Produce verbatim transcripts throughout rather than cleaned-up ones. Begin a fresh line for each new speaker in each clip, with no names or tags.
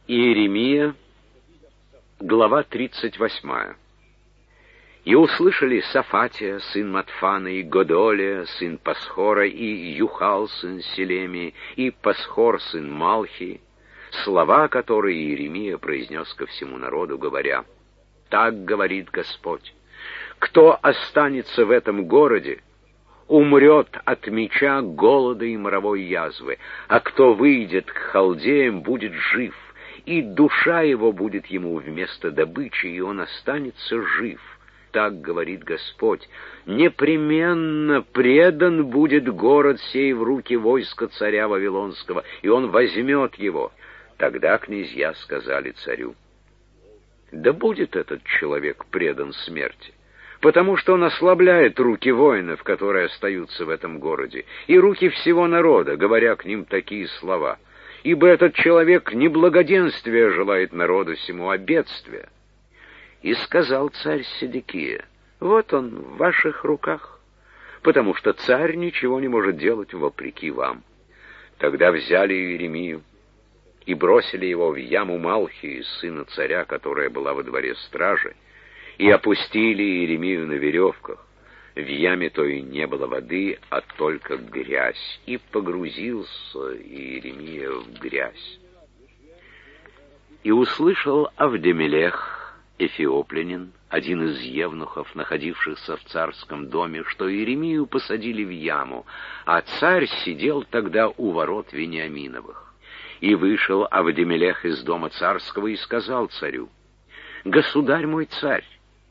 Иеремия, глава тридцать восьмая. «И услышали Сафатия, сын Матфана, и Годолия, сын Пасхора, и Юхал, сын Селемии, и Пасхор, сын Малхии, слова, которые Иеремия произнес ко всему народу, говоря: «Так говорит Господь, кто останется в этом городе, умрет от меча, голода и моровой язвы, а кто выйдет к халдеям, будет жив, и душа его будет ему вместо добычи, и он останется жив. Так говорит Господь, непременно предан будет город сей в руки войска царя Вавилонского, и он возьмет его». Тогда князья сказали царю: «Да будет этот человек предан смерти, потому что он ослабляет руки воинов, которые остаются в этом городе, и руки всего народа, говоря к ним такие слова. Ибо этот человек не благоденствия желает народу сему, а бедствия». И сказал царь Седекия: «Вот он в ваших руках, потому что царь ничего не может делать вопреки вам». Тогда взяли Иеремию и бросили его в яму Малхии, сына царя, которая была во дворе стражи, и опустили Иеремию на веревках. В яме той не было воды, а только грязь, и погрузился Иеремия в грязь. И услышал Авдемелех, эфиоплянин, один из евнухов, находившихся в царском доме, что Иеремию посадили в яму, а царь сидел тогда у ворот Вениаминовых. И вышел Авдемелех из дома царского и сказал царю: «Государь мой царь,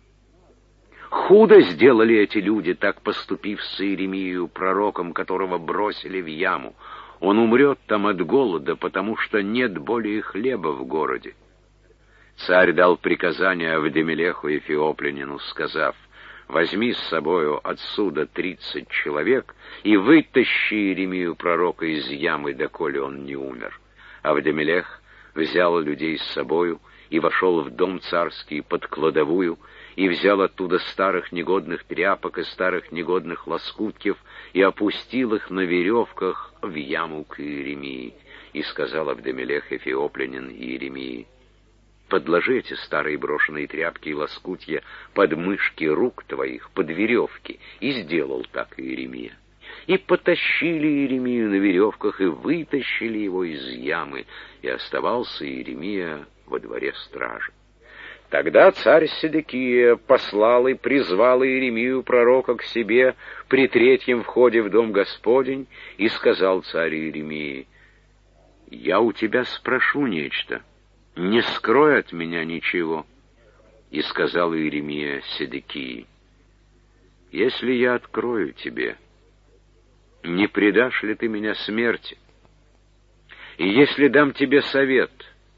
худо сделали эти люди, так поступив с Иеремией, пророком, которого бросили в яму. Он умрет там от голода, потому что нет более хлеба в городе». Царь дал приказание Авдемелеху эфиоплянину, сказав: «Возьми с собою отсюда тридцать человек и вытащи Иеремию пророка из ямы, доколе он не умер». Авдемелех взял людей с собою и вошел в дом царский под кладовую, и взял оттуда старых негодных тряпок и старых негодных лоскутьев, и опустил их на веревках в яму к Иеремии. И сказал Авдемелех эфиоплянин Иеремии: «Подложи эти старые брошенные тряпки и лоскутья под мышки рук твоих, под веревки». И сделал так Иеремия. И потащили Иеремию на веревках, и вытащили его из ямы, и оставался Иеремия во дворе стражи. Тогда царь Седекия послал и призвал Иеремию пророка к себе при третьем входе в дом Господень, и сказал царь Иеремии: «Я у тебя спрошу нечто, не скрой от меня ничего». И сказал Иеремия Седекии: «Если я открою тебе, не предашь ли ты меня смерти? И если дам тебе совет,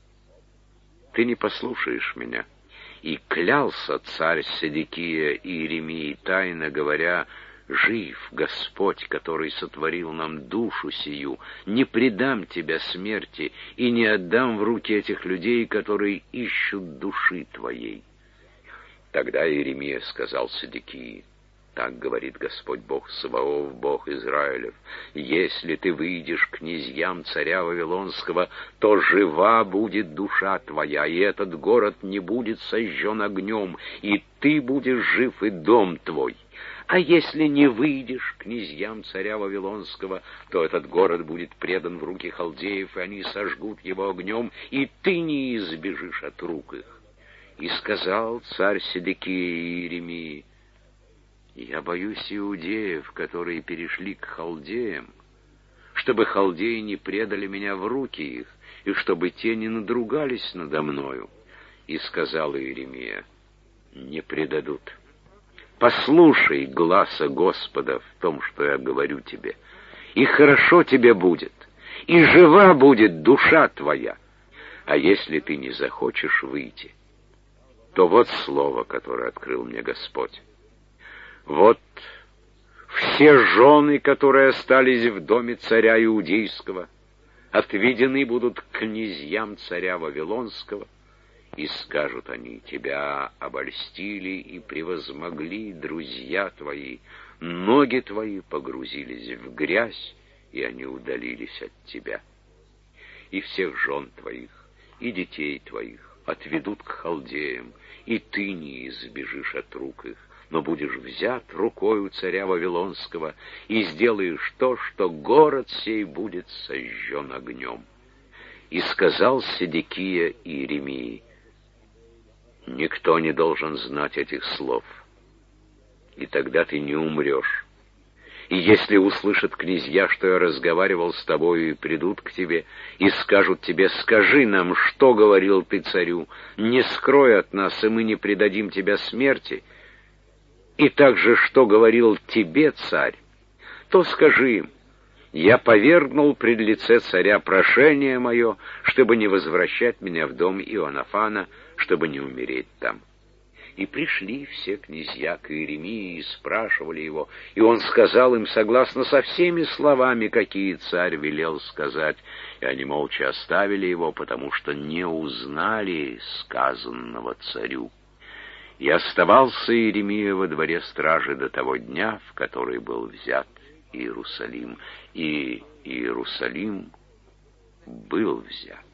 ты не послушаешь меня». И клялся царь Седекия Иеремии, тайно говоря: «Жив Господь, который сотворил нам душу сию, не предам тебя смерти и не отдам в руки этих людей, которые ищут души твоей». Тогда Иеремия сказал Седекии: «Так говорит Господь Бог Саваоф, Бог Израилев: если ты выйдешь к князьям царя Вавилонского, то жива будет душа твоя, и этот город не будет сожжен огнем, и ты будешь жив, и дом твой. А если не выйдешь к князьям царя Вавилонского, то этот город будет предан в руки халдеев, и они сожгут его огнем, и ты не избежишь от рук их». И сказал царь Седекия Иеремии: «Я боюсь иудеев, которые перешли к халдеям, чтобы халдеи не предали меня в руки их, и чтобы те не надругались надо мною». И сказал Иеремия: «Не предадут. Послушай гласа Господа в том, что я говорю тебе, и хорошо тебе будет, и жива будет душа твоя. А если ты не захочешь выйти, то вот слово, которое открыл мне Господь. Вот все жены, которые остались в доме царя Иудейского, отведены будут к князьям царя Вавилонского, и скажут они: тебя обольстили и превозмогли друзья твои, ноги твои погрузились в грязь, и они удалились от тебя. И всех жен твоих, и детей твоих отведут к халдеям, и ты не избежишь от рук их, но будешь взят рукою царя Вавилонского, и сделаешь то, что город сей будет сожжен огнем». И сказал Седекия Иеремии: «Никто не должен знать этих слов, и тогда ты не умрешь. И если услышат князья, что я разговаривал с тобою, и придут к тебе, и скажут тебе: скажи нам, что говорил ты царю, не скрой от нас, и мы не предадим тебя смерти, и также, что говорил тебе царь, то скажи им: я повергнул пред лице царя прошение мое, чтобы не возвращать меня в дом Иоаннафана, чтобы не умереть там». И пришли все князья к Иеремии и спрашивали его, и он сказал им согласно со всеми словами, какие царь велел сказать, и они молча оставили его, потому что не узнали сказанного царю. И оставался Иеремия во дворе стражи до того дня, в который был взят Иерусалим, и Иерусалим был взят.